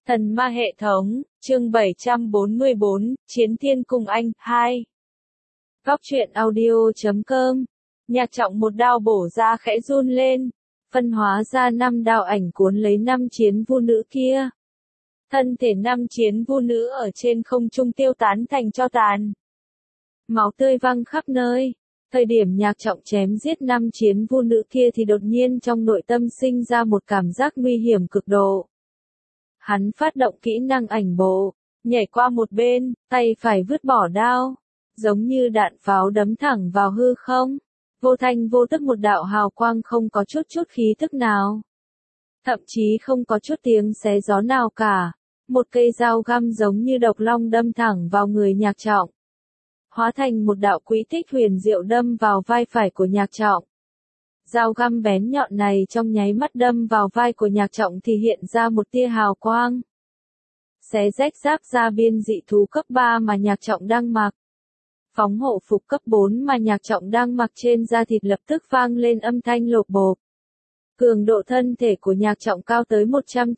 Thần ma hệ thống, chương 744, Chiến Thiên Cung Anh, 2. Góc truyện audio.com. Nhạc Trọng một đao bổ ra khẽ run lên, phân hóa ra 5 đao ảnh cuốn lấy 5 chiến vu nữ kia. Thân thể 5 chiến vu nữ ở trên không trung tiêu tán thành tro tàn. Máu tươi văng khắp nơi. Thời điểm Nhạc Trọng chém giết 5 chiến vu nữ kia thì đột nhiên trong nội tâm sinh ra một cảm giác nguy hiểm cực độ. Hắn phát động kỹ năng ảnh bộ, nhảy qua một bên, tay phải vứt bỏ đao, giống như đạn pháo đấm thẳng vào hư không. Vô thanh vô tức một đạo hào quang không có chút khí tức nào. Thậm chí không có chút tiếng xé gió nào cả. Một cây dao găm giống như độc long đâm thẳng vào người Nhạc Trọng. Hóa thành một đạo quỹ tích huyền diệu đâm vào vai phải của Nhạc Trọng. Dao găm bén nhọn này trong nháy mắt đâm vào vai của Nhạc Trọng thì hiện ra một tia hào quang. Xé rách giáp da biên dị thú cấp 3 mà Nhạc Trọng đang mặc. Phóng hộ phục cấp 4 mà Nhạc Trọng đang mặc trên da thịt lập tức vang lên âm thanh lộp bộp. Cường độ thân thể của Nhạc Trọng cao tới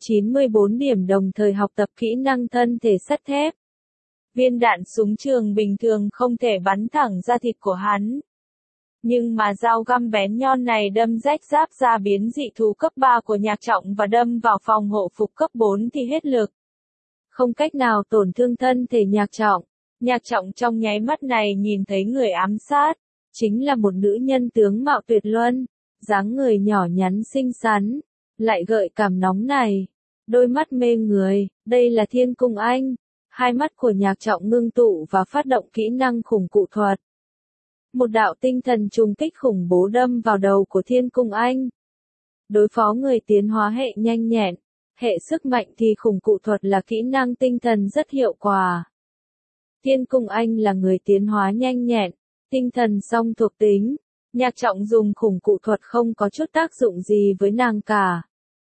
194 điểm, đồng thời học tập kỹ năng thân thể sắt thép. Viên đạn súng trường bình thường không thể bắn thẳng da thịt của hắn. Nhưng mà dao găm bén nhọn này đâm rách giáp da biến dị thú cấp 3 của Nhạc Trọng và đâm vào phòng hộ phục cấp 4 thì hết lực. Không cách nào tổn thương thân thể Nhạc Trọng. Nhạc Trọng trong nháy mắt này nhìn thấy người ám sát. Chính là một nữ nhân tướng mạo tuyệt luân, dáng người nhỏ nhắn xinh xắn, lại gợi cảm nóng này. Đôi mắt mê người, đây là Thiên Cung Anh. Hai mắt của Nhạc Trọng ngưng tụ và phát động kỹ năng khủng cụ thuật. Một đạo tinh thần trùng kích khủng bố đâm vào đầu của Thiên Cung Anh. Đối phó người tiến hóa hệ nhanh nhẹn, hệ sức mạnh thì khủng cụ thuật là kỹ năng tinh thần rất hiệu quả. Thiên Cung Anh là người tiến hóa nhanh nhẹn, tinh thần song thuộc tính. Nhạc Trọng dùng khủng cụ thuật không có chút tác dụng gì với nàng cả.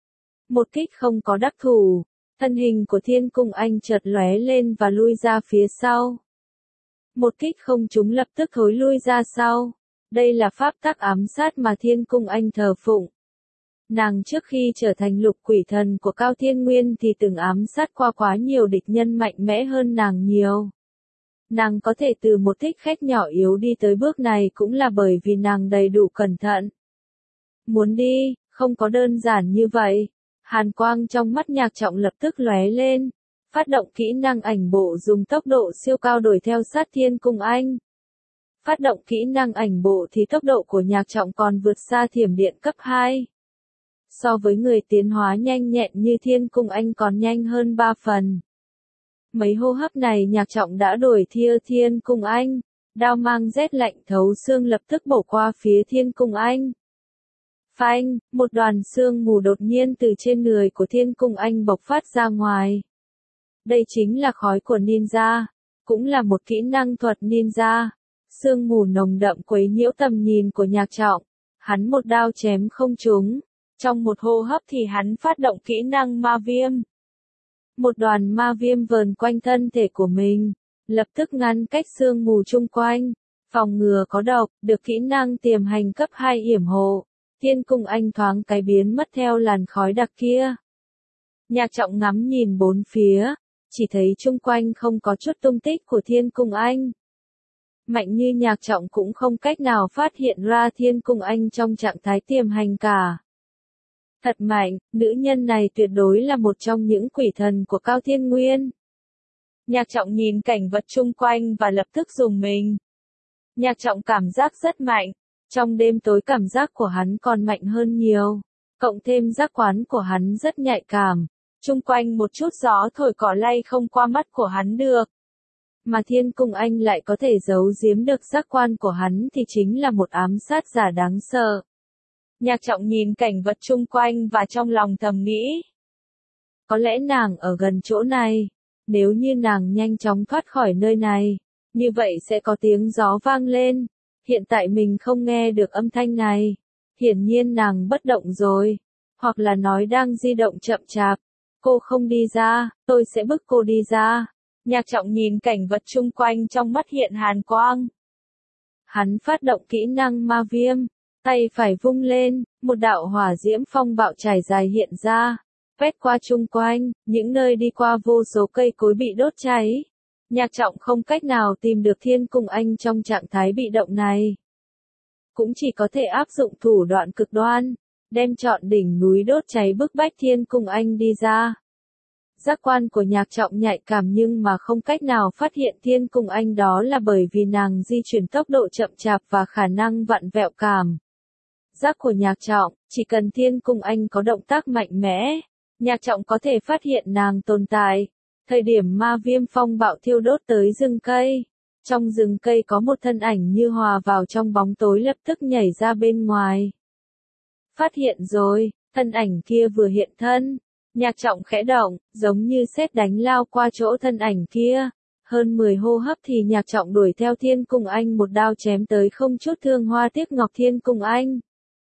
Một kích không có đắc thủ, thân hình của Thiên Cung Anh chợt lóe lên và lui ra phía sau. Một kích không trúng lập tức thối lui ra sau. Đây là pháp tắc ám sát mà Thiên Cung Anh thờ phụng. Nàng trước khi trở thành lục quỷ thần của Cao Thiên Nguyên thì từng ám sát qua quá nhiều địch nhân mạnh mẽ hơn nàng nhiều. Nàng có thể từ một thích khách nhỏ yếu đi tới bước này cũng là bởi vì nàng đầy đủ cẩn thận. Muốn đi, không có đơn giản như vậy. Hàn quang trong mắt Nhạc Trọng lập tức lóe lên. Phát động kỹ năng ảnh bộ dùng tốc độ siêu cao đuổi theo sát Thiên Cung Anh. Phát động kỹ năng ảnh bộ thì tốc độ của Nhạc Trọng còn vượt xa thiểm điện cấp 2. So với người tiến hóa nhanh nhẹn như Thiên Cung Anh còn nhanh hơn 3 phần. Mấy hô hấp này Nhạc Trọng đã đuổi theo Thiên Cung Anh. Đao mang rét lạnh thấu xương lập tức bổ qua phía Thiên Cung Anh. Phanh, một đoàn sương mù đột nhiên từ trên người của Thiên Cung Anh bộc phát ra ngoài. Đây chính là khói của ninja, cũng là một kỹ năng thuật ninja. Sương mù nồng đậm quấy nhiễu tầm nhìn của Nhạc Trọng. Hắn một đao chém không trúng. Trong một hô hấp thì hắn phát động kỹ năng ma viêm. Một đoàn ma viêm vờn quanh thân thể của mình, lập tức ngăn cách sương mù chung quanh, phòng ngừa có độc, được kỹ năng tiềm hành cấp 2 yểm hộ. Thiên Cung Anh thoáng cái biến mất theo làn khói đặc kia. Nhạc Trọng ngắm nhìn bốn phía, chỉ thấy chung quanh không có chút tung tích của Thiên Cung Anh. Mạnh như Nhạc Trọng cũng không cách nào phát hiện ra Thiên Cung Anh trong trạng thái tiềm hành cả. Thật mạnh, nữ nhân này tuyệt đối là một trong những quỷ thần của Cao Thiên Nguyên. Nhạc Trọng nhìn cảnh vật chung quanh và lập tức rùng mình. Nhạc Trọng cảm giác rất mạnh. Trong đêm tối cảm giác của hắn còn mạnh hơn nhiều. Cộng thêm giác quan của hắn rất nhạy cảm. Chung quanh một chút gió thổi cỏ lay không qua mắt của hắn được. Mà Thiên Cung Anh lại có thể giấu giếm được giác quan của hắn thì chính là một ám sát giả đáng sợ. Nhạc Trọng nhìn cảnh vật chung quanh và trong lòng thầm nghĩ. Có lẽ nàng ở gần chỗ này. Nếu như nàng nhanh chóng thoát khỏi nơi này, như vậy sẽ có tiếng gió vang lên. Hiện tại mình không nghe được âm thanh này. Hiển nhiên nàng bất động rồi. Hoặc là nói đang di động chậm chạp. Cô không đi ra, tôi sẽ bức cô đi ra. Nhạc Trọng nhìn cảnh vật chung quanh trong mắt hiện hàn quang. Hắn phát động kỹ năng ma viêm. Tay phải vung lên, một đạo hỏa diễm phong bạo trải dài hiện ra. Quét qua chung quanh, những nơi đi qua vô số cây cối bị đốt cháy. Nhạc Trọng không cách nào tìm được Thiên Cung Anh trong trạng thái bị động này. Cũng chỉ có thể áp dụng thủ đoạn cực đoan, đem trọn đỉnh núi đốt cháy bức bách Thiên Cung Anh đi ra. Giác quan của Nhạc Trọng nhạy cảm nhưng mà không cách nào phát hiện Thiên Cung Anh, đó là bởi vì nàng di chuyển tốc độ chậm chạp và khả năng vặn vẹo cảm giác của Nhạc Trọng, chỉ cần Thiên Cung Anh có động tác mạnh mẽ, Nhạc Trọng có thể phát hiện nàng tồn tại. Thời điểm ma viêm phong bạo thiêu đốt tới rừng cây, trong rừng cây có một thân ảnh như hòa vào trong bóng tối lập tức nhảy ra bên ngoài. Phát hiện rồi, thân ảnh kia vừa hiện thân, Nhạc Trọng khẽ động, giống như sét đánh lao qua chỗ thân ảnh kia. Hơn 10 hô hấp thì Nhạc Trọng đuổi theo Thiên Cung Anh một đao chém tới, không chút thương hoa tiếc ngọc Thiên Cung Anh.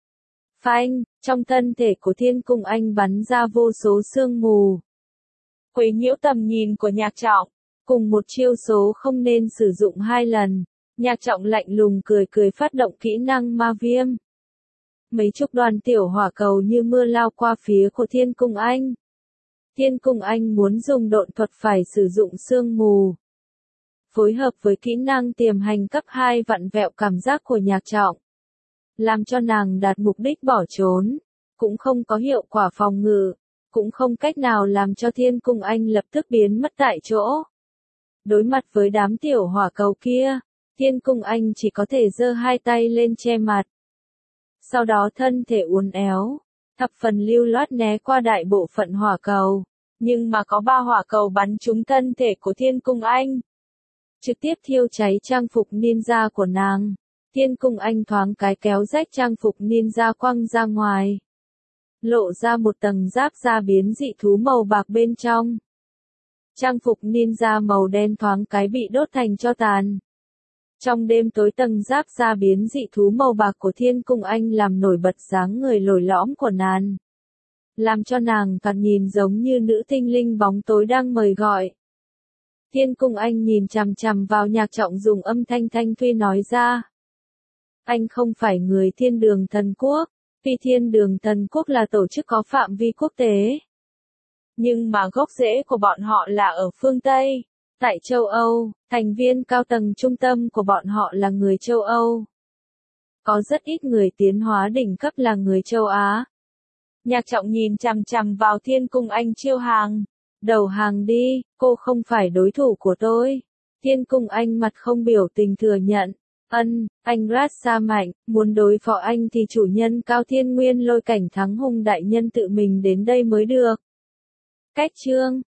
Phanh, trong thân thể của Thiên Cung Anh bắn ra vô số sương mù, quấy nhiễu tầm nhìn của Nhạc Trọng. Cùng một chiêu số không nên sử dụng 2 lần, Nhạc Trọng lạnh lùng cười cười phát động kỹ năng ma viêm. Mấy chục đoàn tiểu hỏa cầu như mưa lao qua phía của Thiên Cung Anh. Thiên Cung Anh muốn dùng độn thuật phải sử dụng sương mù. Phối hợp với kỹ năng tiềm hành cấp 2 vặn vẹo cảm giác của Nhạc Trọng, làm cho nàng đạt mục đích bỏ trốn, cũng không có hiệu quả phòng ngự, cũng không cách nào làm cho Thiên Cung Anh lập tức biến mất tại chỗ. Đối mặt với đám tiểu hỏa cầu kia, Thiên Cung Anh chỉ có thể giơ 2 tay lên che mặt. Sau đó thân thể uốn éo, thập phần lưu loát né qua đại bộ phận hỏa cầu, nhưng mà có 3 hỏa cầu bắn trúng thân thể của Thiên Cung Anh, trực tiếp thiêu cháy trang phục ninja của nàng. Thiên Cung Anh thoáng cái kéo rách trang phục ninja quăng ra ngoài, lộ ra một tầng giáp da biến dị thú màu bạc bên trong. Trang phục ninja màu đen thoáng cái bị đốt thành tro tàn. Trong đêm tối tầng giáp da biến dị thú màu bạc của Thiên Cung Anh làm nổi bật dáng người lồi lõm của nàng, làm cho nàng thoạt nhìn giống như nữ tinh linh bóng tối đang mời gọi. Thiên Cung Anh nhìn chằm chằm vào Nhạc Trọng, dùng âm thanh thanh thuy nói ra. Anh không phải người Thiên Đường Thần Quốc, vì Thiên Đường Thần Quốc là tổ chức có phạm vi quốc tế. Nhưng mà gốc rễ của bọn họ là ở phương Tây, tại châu Âu, thành viên cao tầng trung tâm của bọn họ là người châu Âu. Có rất ít người tiến hóa đỉnh cấp là người châu Á. Nhạc Trọng nhìn chằm chằm vào Thiên Cung Anh chiêu hàng. Đầu hàng đi, cô không phải đối thủ của tôi. Thiên Cung Anh mặt không biểu tình thừa nhận. Anh Rasa mạnh, muốn đối phó anh thì chủ nhân Cao Thiên Nguyên Lôi Cảnh Thắng Hùng đại nhân tự mình đến đây mới được. Cách chương